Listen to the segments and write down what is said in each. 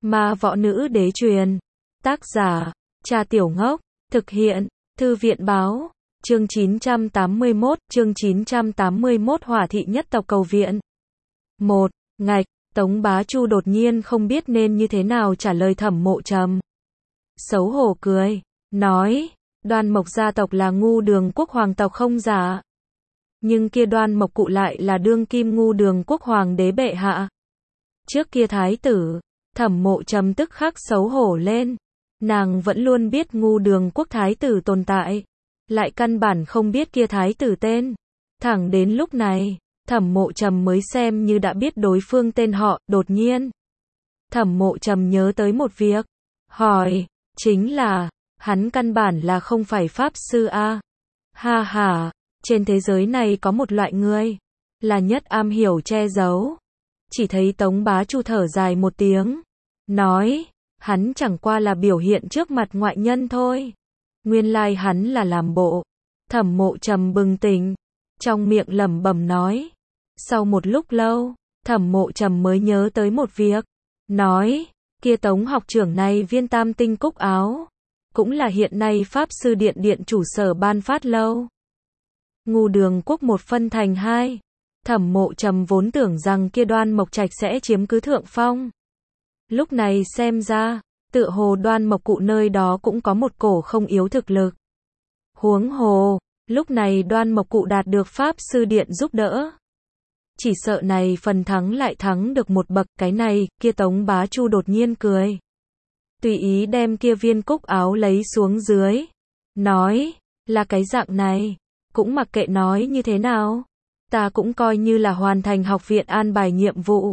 Ma võ nữ đế truyền. Tác giả, Cha Tiểu Ngốc. Thực hiện, Thư viện báo. Chương 981, Hỏa thị nhất tộc cầu viện. 1. Ngạch, Tống Bá Chu đột nhiên không biết nên như thế nào trả lời Thẩm Mộ Trầm. Xấu hổ cười, nói, Đoan Mộc gia tộc là Ngu Đường quốc hoàng tộc không giả. Nhưng kia Đoan Mộc cụ lại là đương kim Ngu Đường quốc hoàng đế bệ hạ. Trước kia thái tử, Thẩm Mộ Trầm tức khắc xấu hổ lên. Nàng vẫn luôn biết Ngu Đường quốc thái tử tồn tại, lại căn bản không biết kia thái tử tên. Thẳng đến lúc này, Thẩm Mộ Trầm mới xem như đã biết đối phương tên họ. Đột nhiên, Thẩm Mộ Trầm nhớ tới một việc, hỏi, chính là, hắn căn bản là không phải pháp sư a? Ha ha, trên thế giới này có một loại người, là nhất am hiểu che giấu. Chỉ thấy Tống Bá Chu thở dài một tiếng, nói, hắn chẳng qua là biểu hiện trước mặt ngoại nhân thôi. Nguyên lai hắn là làm bộ. Thẩm Mộ Trầm bừng tỉnh, trong miệng lẩm bẩm nói. Sau một lúc lâu, Thẩm Mộ Trầm mới nhớ tới một việc, nói, kia Tống học trưởng này viên tam tinh cúc áo, cũng là hiện nay Pháp Sư Điện điện chủ sở ban phát lâu. Ngu Đường quốc một phân thành hai. Thẩm Mộ Trầm vốn tưởng rằng kia Đoan Mộc Trạch sẽ chiếm cứ thượng phong. Lúc này xem ra, tựa hồ Đoan Mộc cụ nơi đó cũng có một cổ không yếu thực lực. Huống hồ, lúc này Đoan Mộc cụ đạt được Pháp Sư Điện giúp đỡ. Chỉ sợ này phần thắng lại thắng được một bậc. Cái này, kia Tống Bá Chu đột nhiên cười, tùy ý đem kia viên cúc áo lấy xuống dưới, nói, là cái dạng này, cũng mặc kệ nói như thế nào, ta cũng coi như là hoàn thành học viện an bài nhiệm vụ.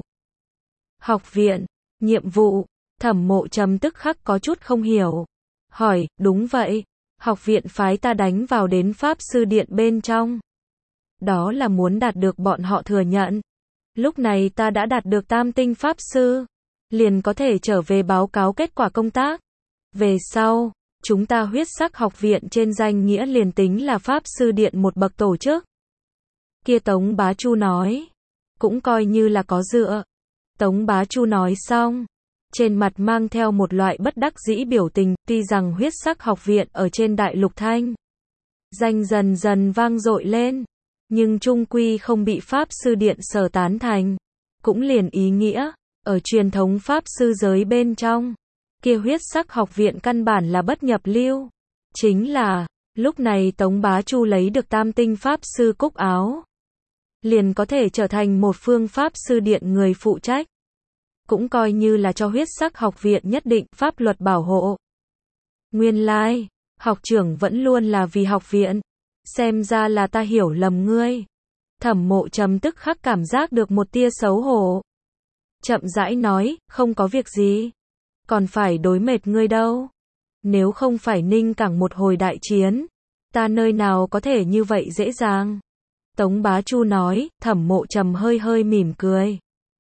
Học viện, nhiệm vụ, Thẩm Mộ Trầm tức khắc có chút không hiểu, hỏi, đúng vậy, học viện phái ta đánh vào đến Pháp Sư Điện bên trong. Đó là muốn đạt được bọn họ thừa nhận. Lúc này ta đã đạt được tam tinh Pháp Sư, liền có thể trở về báo cáo kết quả công tác. Về sau, chúng ta huyết sắc học viện trên danh nghĩa liền tính là Pháp Sư Điện một bậc tổ chức. Kia Tống Bá Chu nói, cũng coi như là có dựa. Tống Bá Chu nói xong, trên mặt mang theo một loại bất đắc dĩ biểu tình. Tuy rằng huyết sắc học viện ở trên đại lục thanh danh dần dần vang dội lên, nhưng chung quy không bị Pháp Sư Điện sở tán thành. Cũng liền ý nghĩa, ở truyền thống Pháp Sư giới bên trong, kia huyết sắc học viện căn bản là bất nhập lưu. Chính là, lúc này Tống Bá Chu lấy được tam tinh Pháp Sư cúc áo, liền có thể trở thành một phương Pháp Sư Điện người phụ trách. Cũng coi như là cho huyết sắc học viện nhất định pháp luật bảo hộ. Nguyên lai, học trưởng vẫn luôn là vì học viện. Xem ra là ta hiểu lầm ngươi. Thẩm Mộ Trầm tức khắc cảm giác được một tia xấu hổ. Chậm rãi nói, không có việc gì. Còn phải đối mệt ngươi đâu. Nếu không phải Ninh Cảng một hồi đại chiến, ta nơi nào có thể như vậy dễ dàng. Tống Bá Chu nói. Thẩm Mộ Trầm hơi hơi mỉm cười,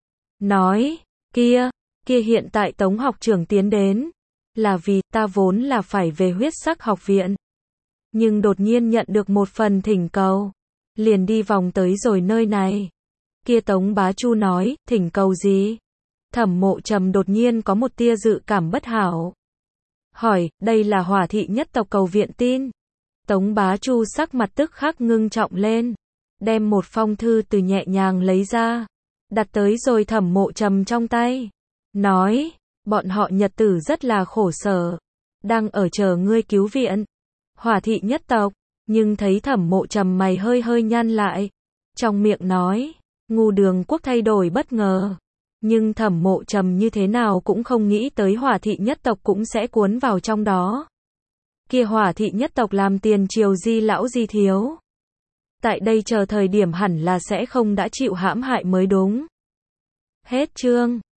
nói, kia hiện tại Tống học trưởng tiến đến, là vì ta vốn là phải về huyết sắc học viện. Nhưng đột nhiên nhận được một phần thỉnh cầu, liền đi vòng tới rồi nơi này. Kia Tống Bá Chu nói, thỉnh cầu gì? Thẩm Mộ Trầm đột nhiên có một tia dự cảm bất hảo. Hỏi, đây là Hỏa thị nhất tộc cầu viện tin. Tống Bá Chu sắc mặt tức khắc ngưng trọng lên, đem một phong thư từ nhẹ nhàng lấy ra, đặt tới rồi Thẩm Mộ Trầm trong tay. Nói, bọn họ nhật tử rất là khổ sở, đang ở chờ ngươi cứu viện. Hỏa thị nhất tộc, nhưng thấy Thẩm Mộ Trầm mày hơi hơi nhăn lại, trong miệng nói, Ngu Đường quốc thay đổi bất ngờ. Nhưng Thẩm Mộ Trầm như thế nào cũng không nghĩ tới Hỏa thị nhất tộc cũng sẽ cuốn vào trong đó. Kia Hỏa thị nhất tộc làm tiền triều di lão di thiếu, tại đây chờ thời điểm hẳn là sẽ không đã chịu hãm hại mới đúng. Hết chương.